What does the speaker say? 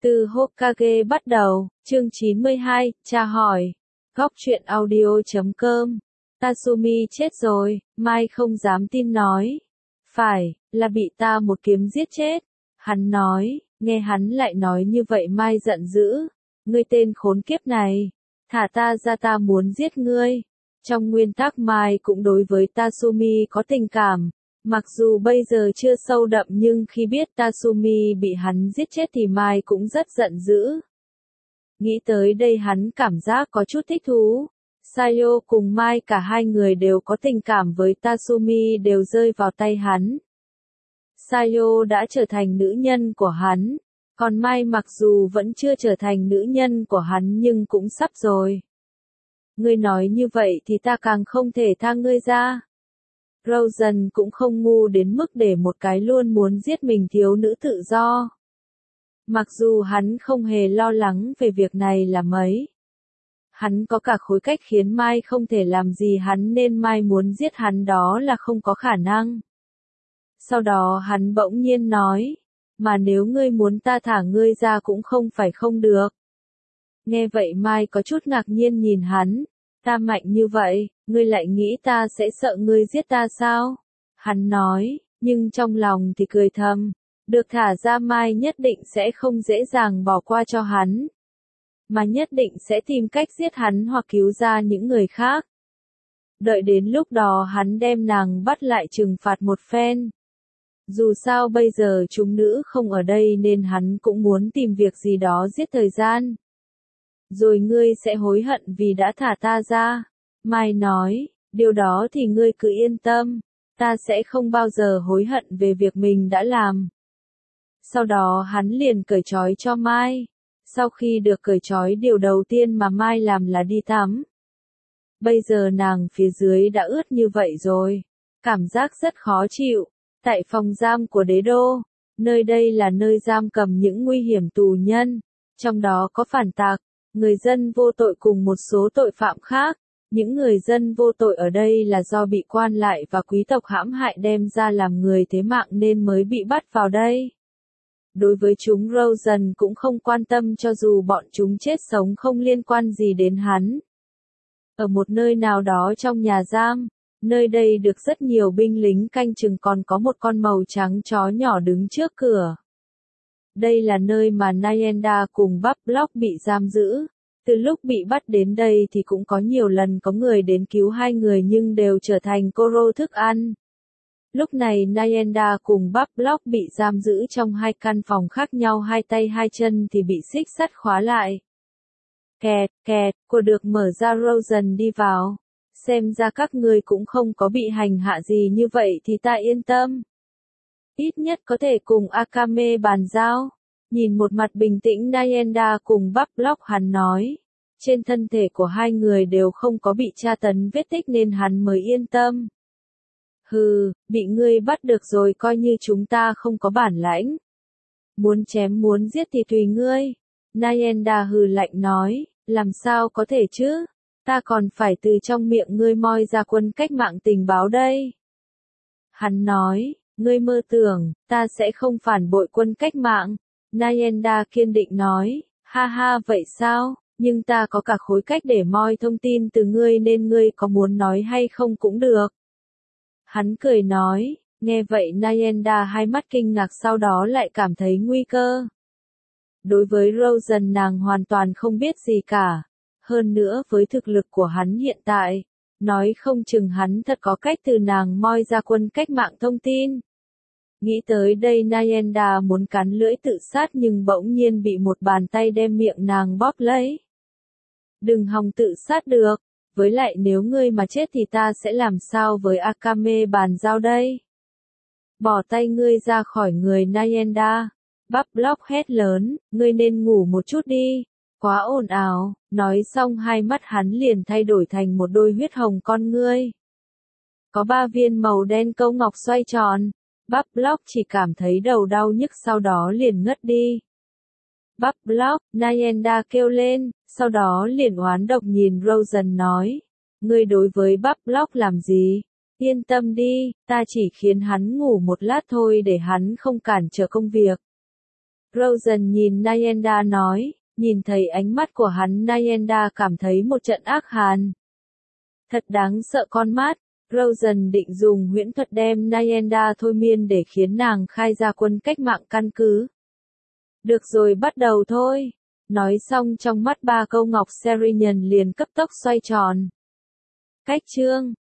Từ Hokage bắt đầu, chương 92, tra hỏi. Góc truyện audio.com. Tatsumi chết rồi, Mai không dám tin nói. Phải, là bị ta một kiếm giết chết. Hắn nói, nghe hắn lại nói như vậy Mai giận dữ. Ngươi tên khốn kiếp này, thả ta ra, ta muốn giết ngươi. Trong nguyên tắc Mai cũng đối với Tatsumi có tình cảm. Mặc dù bây giờ chưa sâu đậm nhưng khi biết Tatsumi bị hắn giết chết thì Mai cũng rất giận dữ. Nghĩ tới đây hắn cảm giác có chút thích thú. Sayo cùng Mai cả hai người đều có tình cảm với Tatsumi đều rơi vào tay hắn. Sayo đã trở thành nữ nhân của hắn, còn Mai mặc dù vẫn chưa trở thành nữ nhân của hắn nhưng cũng sắp rồi. Ngươi nói như vậy thì ta càng không thể tha ngươi ra. Rosen cũng không ngu đến mức để một cái luôn muốn giết mình thiếu nữ tự do. Mặc dù hắn không hề lo lắng về việc này là mấy. Hắn có cả khối cách khiến Mai không thể làm gì hắn nên Mai muốn giết hắn đó là không có khả năng. Sau đó hắn bỗng nhiên nói, mà nếu ngươi muốn ta thả ngươi ra cũng không phải không được. Nghe vậy Mai có chút ngạc nhiên nhìn hắn. Ta mạnh như vậy, ngươi lại nghĩ ta sẽ sợ ngươi giết ta sao? Hắn nói, nhưng trong lòng thì cười thầm. Được thả ra Mai nhất định sẽ không dễ dàng bỏ qua cho hắn. Mà nhất định sẽ tìm cách giết hắn hoặc cứu ra những người khác. Đợi đến lúc đó hắn đem nàng bắt lại trừng phạt một phen. Dù sao bây giờ chúng nữ không ở đây nên hắn cũng muốn tìm việc gì đó giết thời gian. Rồi ngươi sẽ hối hận vì đã thả ta ra. Mai nói, điều đó thì ngươi cứ yên tâm, ta sẽ không bao giờ hối hận về việc mình đã làm. Sau đó hắn liền cởi trói cho Mai. Sau khi được cởi trói điều đầu tiên mà Mai làm là đi tắm. Bây giờ nàng phía dưới đã ướt như vậy rồi. Cảm giác rất khó chịu. Tại phòng giam của đế đô, nơi đây là nơi giam cầm những nguy hiểm tù nhân. Trong đó có phản tặc, người dân vô tội cùng một số tội phạm khác. Những người dân vô tội ở đây là do bị quan lại và quý tộc hãm hại đem ra làm người thế mạng nên mới bị bắt vào đây. Đối với chúng Rosen cũng không quan tâm cho dù bọn chúng chết sống không liên quan gì đến hắn. Ở một nơi nào đó trong nhà giam, nơi đây được rất nhiều binh lính canh chừng còn có một con màu trắng chó nhỏ đứng trước cửa. Đây là nơi mà Nyenda cùng Bắp Block bị giam giữ. Từ lúc bị bắt đến đây thì cũng có nhiều lần có người đến cứu hai người nhưng đều trở thành Koro thức ăn. Lúc này Nyenda cùng Bắp Block bị giam giữ trong hai căn phòng khác nhau, hai tay hai chân thì bị xích sắt khóa lại. Kẹt, kẹt, cửa được mở ra, Rosen đi vào. Xem ra các ngươi cũng không có bị hành hạ gì như vậy thì ta yên tâm. Ít nhất có thể cùng Akame bàn giao. Nhìn một mặt bình tĩnh Nyenda cùng Bắp Block hắn nói. Trên thân thể của hai người đều không có bị tra tấn vết tích nên hắn mới yên tâm. Hừ, bị ngươi bắt được rồi coi như chúng ta không có bản lãnh. Muốn chém muốn giết thì tùy ngươi. Nyenda hừ lạnh nói, làm sao có thể chứ? Ta còn phải từ trong miệng ngươi moi ra quân cách mạng tình báo đây. Hắn nói, ngươi mơ tưởng, ta sẽ không phản bội quân cách mạng. Nyenda kiên định nói, ha ha vậy sao, nhưng ta có cả khối cách để moi thông tin từ ngươi nên ngươi có muốn nói hay không cũng được. Hắn cười nói, nghe vậy Nyenda hai mắt kinh ngạc sau đó lại cảm thấy nguy cơ. Đối với Rosen nàng hoàn toàn không biết gì cả. Hơn nữa với thực lực của hắn hiện tại, nói không chừng hắn thật có cách từ nàng moi ra quân cách mạng thông tin. Nghĩ tới đây Nyenda muốn cắn lưỡi tự sát nhưng bỗng nhiên bị một bàn tay đem miệng nàng bóp lấy. Đừng hòng tự sát được, với lại nếu ngươi mà chết thì ta sẽ làm sao với Akame bàn giao đây? Bỏ tay ngươi ra khỏi người Nyenda. Bắp Block hét lớn, ngươi nên ngủ một chút đi. Quá ồn ào, nói xong hai mắt hắn liền thay đổi thành một đôi huyết hồng con ngươi. Có 3 viên màu đen câu ngọc xoay tròn. Bắp Block chỉ cảm thấy đầu đau nhức sau đó liền ngất đi. Bắp Block, Nyenda kêu lên, sau đó liền oán độc nhìn Rosen nói. Ngươi đối với Bắp Block làm gì? Yên tâm đi, ta chỉ khiến hắn ngủ một lát thôi để hắn không cản trở công việc. Rosen nhìn Nayenda nói, nhìn thấy ánh mắt của hắn Nayenda cảm thấy một trận ác hàn. Thật đáng sợ con mắt. Rosen định dùng huyễn thuật đem Nayenda thôi miên để khiến nàng khai ra quân cách mạng căn cứ. Được rồi, bắt đầu thôi. Nói xong trong mắt ba câu ngọc Serenian liền cấp tốc xoay tròn. Cách chương